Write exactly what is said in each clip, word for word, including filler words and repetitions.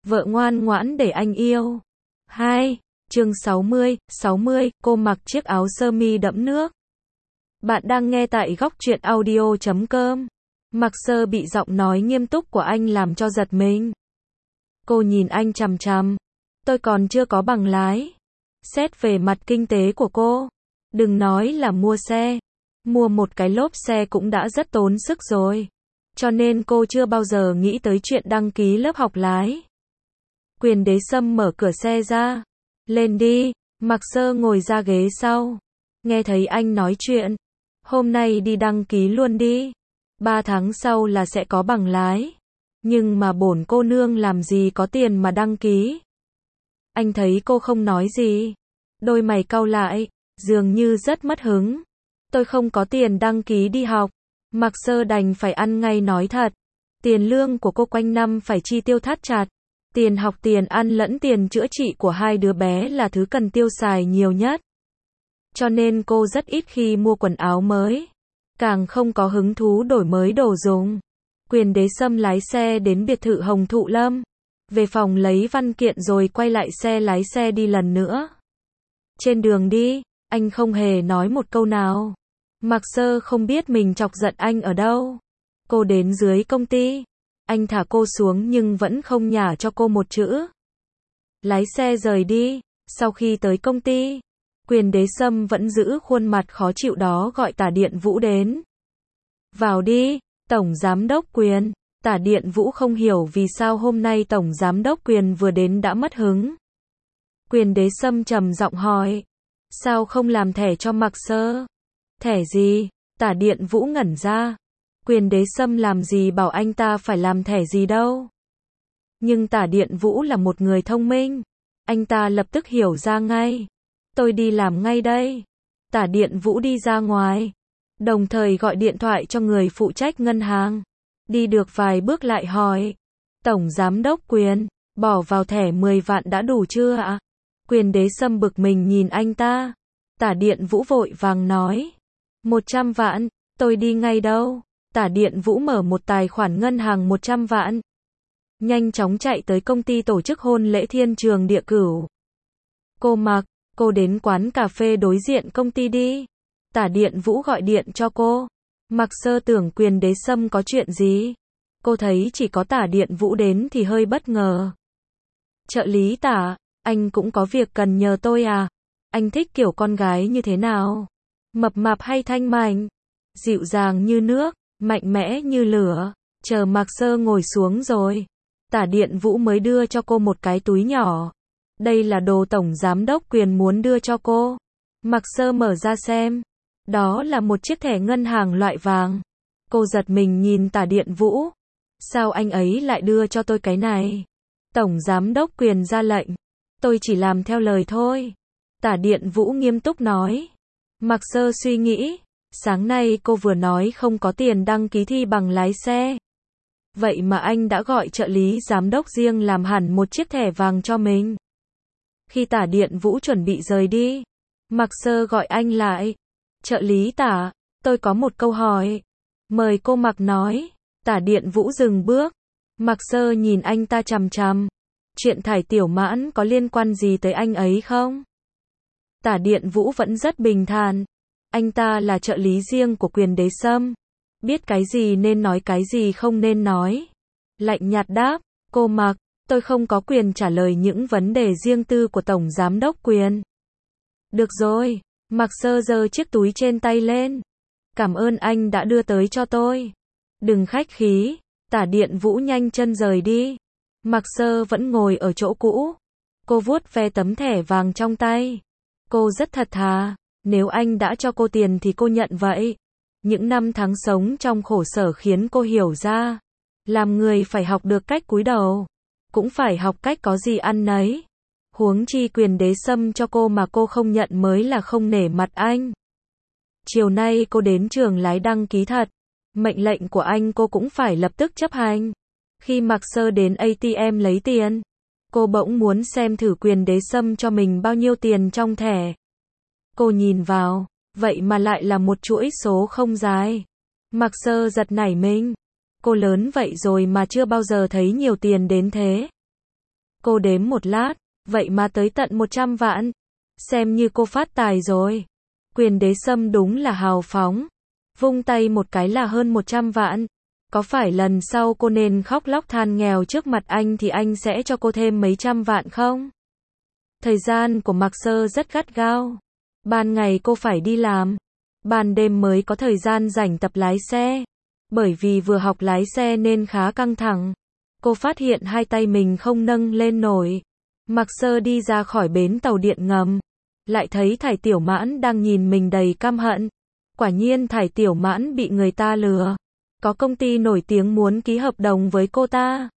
Vợ ngoan ngoãn để anh yêu. hai. Chương sáu mươi, sáu mươi, cô mặc chiếc áo sơ mi đẫm nước. Bạn đang nghe tại góc truyện audio chấm com. Mặc Sơ bị giọng nói nghiêm túc của anh làm cho giật mình. Cô nhìn anh chằm chằm. Tôi còn chưa có bằng lái. Xét về mặt kinh tế của cô, đừng nói là mua xe. Mua một cái lốp xe cũng đã rất tốn sức rồi. Cho nên cô chưa bao giờ nghĩ tới chuyện đăng ký lớp học lái. Quyền Đế Sâm mở cửa xe ra. Lên đi. Mặc Sơ ngồi ra ghế sau. Nghe thấy anh nói chuyện. Hôm nay đi đăng ký luôn đi. Ba tháng sau là sẽ có bằng lái. Nhưng mà bổn cô nương làm gì có tiền mà đăng ký. Anh thấy cô không nói gì. Đôi mày cau lại, dường như rất mất hứng. Tôi không có tiền đăng ký đi học. Mặc Sơ đành phải ăn ngay nói thật. Tiền lương của cô quanh năm phải chi tiêu thắt chặt. Tiền học, tiền ăn lẫn tiền chữa trị của hai đứa bé là thứ cần tiêu xài nhiều nhất. Cho nên cô rất ít khi mua quần áo mới. Càng không có hứng thú đổi mới đồ dùng. Quyền Đế Sâm lái xe đến biệt thự Hồng Thụ Lâm. Về phòng lấy văn kiện rồi quay lại xe lái xe đi lần nữa. Trên đường đi, anh không hề nói một câu nào. Mặc Sơ không biết mình chọc giận anh ở đâu. Cô đến dưới công ty. Anh thả cô xuống nhưng vẫn không nhả cho cô một chữ. Lái xe rời đi. Sau khi tới công ty, Quyền Đế Sâm vẫn giữ khuôn mặt khó chịu đó gọi Tả Điện Vũ đến. Vào đi, Tổng Giám đốc Quyền. Tả Điện Vũ không hiểu vì sao hôm nay Tổng Giám đốc Quyền vừa đến đã mất hứng. Quyền Đế Sâm trầm giọng hỏi. Sao không làm thẻ cho Mặc Sơ? Thẻ gì? Tả Điện Vũ ngẩn ra. Quyền Đế Sâm làm gì bảo anh ta phải làm thẻ gì đâu. Nhưng Tả Điện Vũ là một người thông minh. Anh ta lập tức hiểu ra ngay. Tôi đi làm ngay đây. Tả Điện Vũ đi ra ngoài. Đồng thời gọi điện thoại cho người phụ trách ngân hàng. Đi được vài bước lại hỏi. Tổng Giám đốc Quyền, bỏ vào thẻ mười vạn đã đủ chưa ạ? Quyền Đế Sâm bực mình nhìn anh ta. Tả Điện Vũ vội vàng nói. một trăm vạn, tôi đi ngay đâu. Tả Điện Vũ mở một tài khoản ngân hàng một trăm vạn. Nhanh chóng chạy tới công ty tổ chức hôn lễ Thiên Trường Địa Cửu. Cô Mặc, cô đến quán cà phê đối diện công ty đi. Tả Điện Vũ gọi điện cho cô. Mặc Sơ tưởng Quyền Đế Sâm có chuyện gì. Cô thấy chỉ có Tả Điện Vũ đến thì hơi bất ngờ. Trợ lý Tả, anh cũng có việc cần nhờ tôi à? Anh thích kiểu con gái như thế nào? Mập mạp hay thanh mảnh? Dịu dàng như nước, mạnh mẽ như lửa. Chờ Mặc Sơ ngồi xuống rồi, Tả Điện Vũ mới đưa cho cô một cái túi nhỏ. Đây là đồ Tổng Giám đốc Quyền muốn đưa cho cô. Mặc Sơ mở ra xem. Đó là một chiếc thẻ ngân hàng loại vàng. Cô giật mình nhìn Tả Điện Vũ. Sao anh ấy lại đưa cho tôi cái này? Tổng Giám đốc Quyền ra lệnh. Tôi chỉ làm theo lời thôi. Tả Điện Vũ nghiêm túc nói. Mặc Sơ suy nghĩ. Sáng nay cô vừa nói không có tiền đăng ký thi bằng lái xe. Vậy mà anh đã gọi trợ lý giám đốc riêng làm hẳn một chiếc thẻ vàng cho mình. Khi Tả Điện Vũ chuẩn bị rời đi, Mặc Sơ gọi anh lại. Trợ lý Tả, tôi có một câu hỏi. Mời cô Mặc nói. Tả Điện Vũ dừng bước. Mặc Sơ nhìn anh ta chằm chằm. Chuyện Thải Tiểu Mãn có liên quan gì tới anh ấy không? Tả Điện Vũ vẫn rất bình thản. Anh ta là trợ lý riêng của Quyền Đế Sâm. Biết cái gì nên nói cái gì không nên nói. Lạnh nhạt đáp. Cô Mặc, tôi không có quyền trả lời những vấn đề riêng tư của Tổng Giám đốc Quyền. Được rồi. Mặc Sơ giơ chiếc túi trên tay lên. Cảm ơn anh đã đưa tới cho tôi. Đừng khách khí. Tả Điện Vũ nhanh chân rời đi. Mặc Sơ vẫn ngồi ở chỗ cũ. Cô vuốt ve tấm thẻ vàng trong tay. Cô rất thật thà. Nếu anh đã cho cô tiền thì cô nhận vậy. Những năm tháng sống trong khổ sở khiến cô hiểu ra. Làm người phải học được cách cúi đầu. Cũng phải học cách có gì ăn nấy. Huống chi Quyền Đế Sâm cho cô mà cô không nhận mới là không nể mặt anh. Chiều nay cô đến trường lái đăng ký thật. Mệnh lệnh của anh cô cũng phải lập tức chấp hành. Khi Mặc Sơ đến a tê em lấy tiền, cô bỗng muốn xem thử Quyền Đế Sâm cho mình bao nhiêu tiền trong thẻ. Cô nhìn vào, vậy mà lại là một chuỗi số không dài. Mặc Sơ giật nảy mình. Cô lớn vậy rồi mà chưa bao giờ thấy nhiều tiền đến thế. Cô đếm một lát, vậy mà tới tận một trăm vạn. Xem như cô phát tài rồi. Quyền Đế Sâm đúng là hào phóng. Vung tay một cái là hơn một trăm vạn. Có phải lần sau cô nên khóc lóc than nghèo trước mặt anh thì anh sẽ cho cô thêm mấy trăm vạn không? Thời gian của Mạc Sơ rất gắt gao. Ban ngày cô phải đi làm. Ban đêm mới có thời gian rảnh tập lái xe. Bởi vì vừa học lái xe nên khá căng thẳng. Cô phát hiện hai tay mình không nâng lên nổi. Mạc Sơ đi ra khỏi bến tàu điện ngầm. Lại thấy Thải Tiểu Mãn đang nhìn mình đầy căm hận. Quả nhiên Thải Tiểu Mãn bị người ta lừa. Có công ty nổi tiếng muốn ký hợp đồng với cô ta.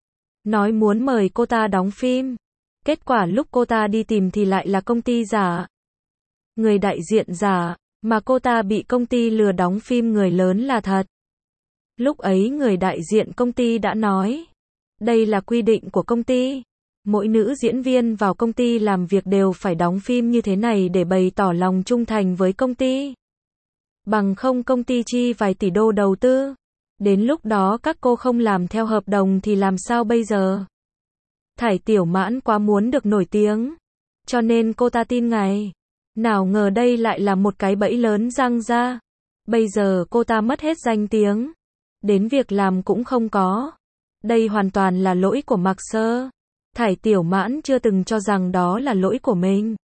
Nói muốn mời cô ta đóng phim. Kết quả lúc cô ta đi tìm thì lại là công ty giả. Người đại diện giả, mà cô ta bị công ty lừa đóng phim người lớn là thật. Lúc ấy người đại diện công ty đã nói. Đây là quy định của công ty. Mỗi nữ diễn viên vào công ty làm việc đều phải đóng phim như thế này để bày tỏ lòng trung thành với công ty. Bằng không công ty chi vài tỷ đô đầu tư. Đến lúc đó các cô không làm theo hợp đồng thì làm sao bây giờ? Thải Tiểu Mãn quá muốn được nổi tiếng. Cho nên cô ta tin ngay. Nào ngờ đây lại là một cái bẫy lớn răng ra. Bây giờ cô ta mất hết danh tiếng. Đến việc làm cũng không có. Đây hoàn toàn là lỗi của Mạc Sơ. Thải Tiểu Mãn chưa từng cho rằng đó là lỗi của mình.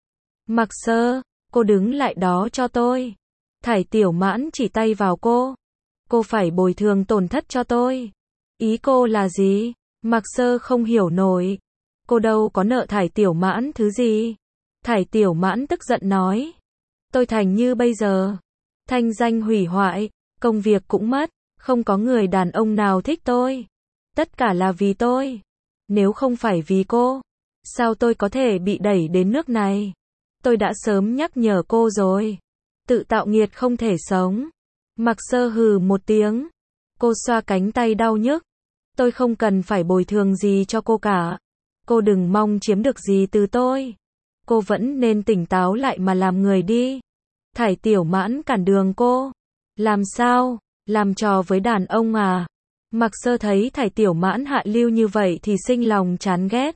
Mạc Sơ, cô đứng lại đó cho tôi. Thải Tiểu Mãn chỉ tay vào cô. Cô phải bồi thường tổn thất cho tôi. Ý cô là gì? Mạc Sơ không hiểu nổi. Cô đâu có nợ Thải Tiểu Mãn thứ gì. Thải Tiểu Mãn tức giận nói. Tôi thành như bây giờ. Thanh danh hủy hoại, công việc cũng mất, không có người đàn ông nào thích tôi. Tất cả là vì tôi. Nếu không phải vì cô, sao tôi có thể bị đẩy đến nước này? Tôi đã sớm nhắc nhở cô rồi. Tự tạo nghiệt không thể sống. Mạc Sơ hừ một tiếng. Cô xoa cánh tay đau nhức. Tôi không cần phải bồi thường gì cho cô cả. Cô đừng mong chiếm được gì từ tôi. Cô vẫn nên tỉnh táo lại mà làm người đi. Thải Tiểu Mãn cản đường cô. Làm sao? Làm trò với đàn ông à? Mạc Sơ thấy Thải Tiểu Mãn hạ lưu như vậy thì sinh lòng chán ghét.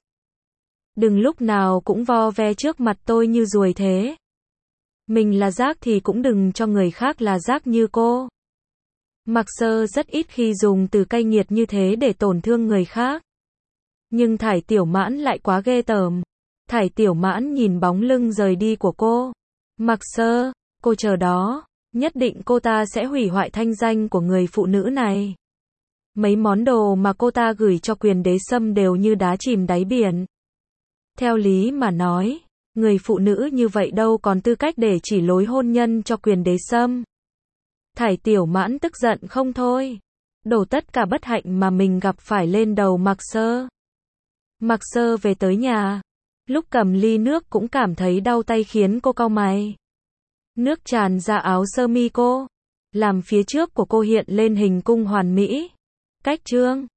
Đừng lúc nào cũng vo ve trước mặt tôi như ruồi thế. Mình là rác thì cũng đừng cho người khác là rác như cô. Mạc Sơ rất ít khi dùng từ cay nghiệt như thế để tổn thương người khác. Nhưng Thải Tiểu Mãn lại quá ghê tởm. Thải Tiểu Mãn nhìn bóng lưng rời đi của cô. Mạc Sơ, cô chờ đó. Nhất định cô ta sẽ hủy hoại thanh danh của người phụ nữ này. Mấy món đồ mà cô ta gửi cho Quyền Đế Sâm đều như đá chìm đáy biển. Theo lý mà nói, người phụ nữ như vậy đâu còn tư cách để chỉ lối hôn nhân cho Quyền Đế Sâm. Thải Tiểu Mãn tức giận không thôi. Đổ tất cả bất hạnh mà mình gặp phải lên đầu Mạc Sơ. Mạc Sơ về tới nhà. Lúc cầm ly nước cũng cảm thấy đau tay khiến cô cau mày. Nước tràn ra áo sơ mi cô. Làm phía trước của cô hiện lên hình cung hoàn mỹ. Cách trương.